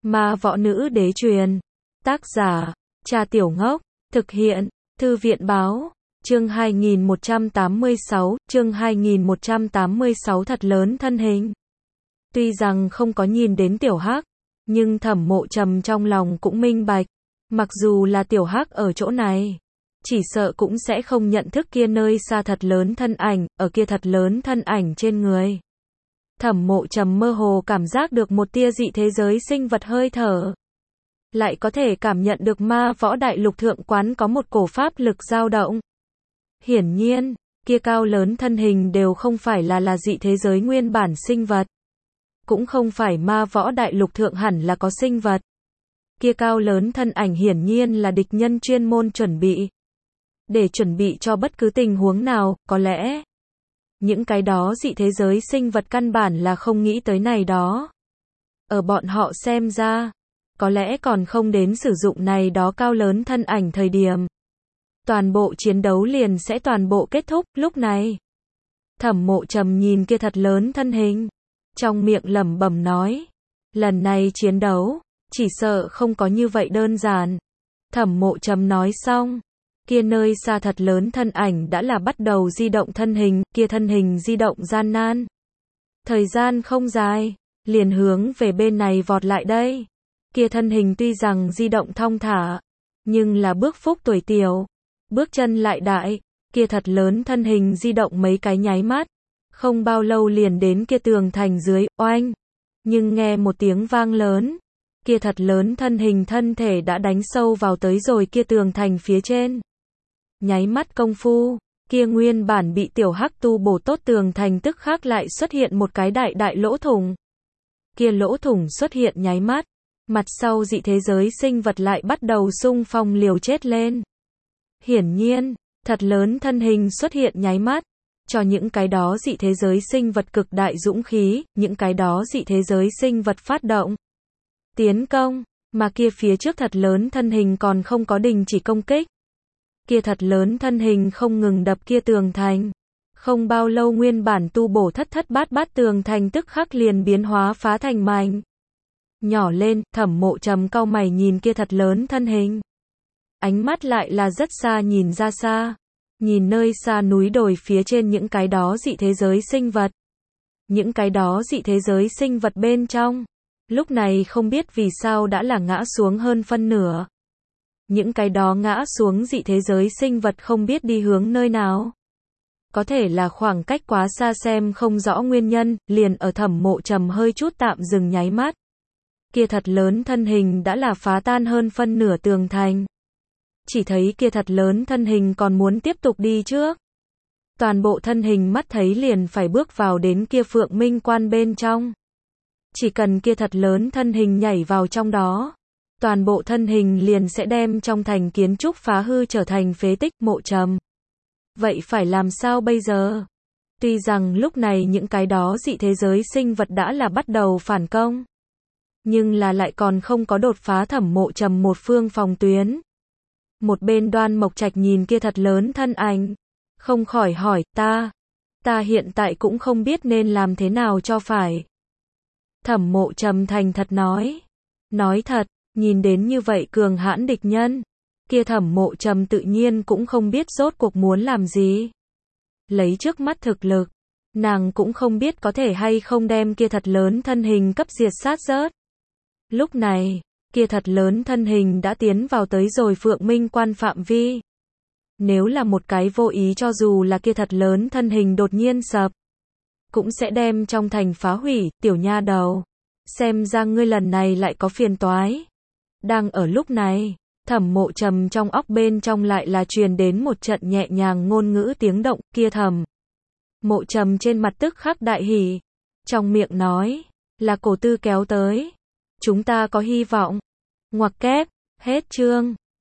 Ma võ nữ đế truyền. Tác giả, Cha Tiểu Ngốc. Thực hiện, Thư viện báo. Chương 2186, chương 2186 thật lớn thân hình. Tuy rằng không có nhìn đến Tiểu Hắc, nhưng Thẩm Mộ Trầm trong lòng cũng minh bạch, mặc dù là Tiểu Hắc ở chỗ này, chỉ sợ cũng sẽ không nhận thức kia nơi xa thật lớn thân ảnh, ở kia thật lớn thân ảnh trên người. Thẩm Mộ Trầm mơ hồ cảm giác được một tia dị thế giới sinh vật hơi thở. Lại có thể cảm nhận được ma võ đại lục thượng quán có một cổ pháp lực dao động. Hiển nhiên, kia cao lớn thân hình đều không phải là dị thế giới nguyên bản sinh vật. Cũng không phải ma võ đại lục thượng hẳn là có sinh vật. Kia cao lớn thân ảnh hiển nhiên là địch nhân chuyên môn chuẩn bị. Để chuẩn bị cho bất cứ tình huống nào, có lẽ những cái đó dị thế giới sinh vật căn bản là không nghĩ tới này đó. Ở bọn họ xem ra, có lẽ còn không đến sử dụng này đó cao lớn thân ảnh thời điểm. Toàn bộ chiến đấu liền sẽ toàn bộ kết thúc, lúc này. Thẩm Mộ Trầm nhìn kia thật lớn thân hình, trong miệng lẩm bẩm nói, lần này chiến đấu, chỉ sợ không có như vậy đơn giản. Thẩm Mộ Trầm nói xong, kia nơi xa thật lớn thân ảnh đã là bắt đầu di động thân hình, kia thân hình di động gian nan. Thời gian không dài, liền hướng về bên này vọt lại đây. Kia thân hình tuy rằng di động thong thả, nhưng là bước phúc tuổi tiểu, bước chân lại đại, kia thật lớn thân hình di động mấy cái nháy mắt, không bao lâu liền đến kia tường thành dưới, oanh. Nhưng nghe một tiếng vang lớn, kia thật lớn thân hình thân thể đã đánh sâu vào tới rồi kia tường thành phía trên. Nháy mắt công phu, kia nguyên bản bị Tiểu Hắc tu bổ tốt tường thành tức khắc lại xuất hiện một cái đại lỗ thủng. Kia lỗ thủng xuất hiện nháy mắt, mặt sau dị thế giới sinh vật lại bắt đầu xung phong liều chết lên. Hiển nhiên, thật lớn thân hình xuất hiện nháy mắt, cho những cái đó dị thế giới sinh vật cực đại dũng khí, những cái đó dị thế giới sinh vật phát động tiến công, mà kia phía trước thật lớn thân hình còn không có đình chỉ công kích. Kia thật lớn thân hình không ngừng đập kia tường thành. Không bao lâu nguyên bản tu bổ thất bát tường thành tức khắc liền biến hóa phá thành mảnh nhỏ lên. Thẩm Mộ Trầm cau mày nhìn kia thật lớn thân hình. Ánh mắt lại là rất xa nhìn ra xa. Nhìn nơi xa núi đồi phía trên những cái đó dị thế giới sinh vật. Những cái đó dị thế giới sinh vật bên trong. Lúc này không biết vì sao đã là ngã xuống hơn phân nửa. Những cái đó ngã xuống dị thế giới sinh vật không biết đi hướng nơi nào. Có thể là khoảng cách quá xa xem không rõ nguyên nhân, liền ở Thẩm Mộ Trầm hơi chút tạm dừng nháy mắt. Kia thật lớn thân hình đã là phá tan hơn phân nửa tường thành. Chỉ thấy kia thật lớn thân hình còn muốn tiếp tục đi trước. Toàn bộ thân hình mắt thấy liền phải bước vào đến kia Phượng Minh Quan bên trong. Chỉ cần kia thật lớn thân hình nhảy vào trong đó, toàn bộ thân hình liền sẽ đem trong thành kiến trúc phá hư trở thành phế tích. Mộ Trầm, vậy phải làm sao bây giờ? Tuy rằng lúc này những cái đó dị thế giới sinh vật đã là bắt đầu phản công, nhưng là lại còn không có đột phá Thẩm Mộ Trầm một phương phòng tuyến. Một bên Đoan Mộc Trạch nhìn kia thật lớn thân ảnh, không khỏi hỏi, ta hiện tại cũng không biết nên làm thế nào cho phải. Thẩm Mộ Trầm thành thật nói thật, nhìn đến như vậy cường hãn địch nhân, kia Thẩm Mộ Trầm tự nhiên cũng không biết rốt cuộc muốn làm gì. Lấy trước mắt thực lực, nàng cũng không biết có thể hay không đem kia thật lớn thân hình cấp diệt sát rớt. Lúc này, kia thật lớn thân hình đã tiến vào tới rồi Phượng Minh Quan phạm vi. Nếu là một cái vô ý cho dù là kia thật lớn thân hình đột nhiên sập, cũng sẽ đem trong thành phá hủy. Tiểu nha đầu, xem ra ngươi lần này lại có phiền toái. Đang ở lúc này, Thẩm Mộ Trầm trong óc bên trong lại là truyền đến một trận nhẹ nhàng ngôn ngữ tiếng động. Kia Thẩm Mộ Trầm trên mặt tức khắc đại hỉ, trong miệng nói, là Cổ Tư kéo tới, chúng ta có hy vọng. Ngoặc kép, hết chương.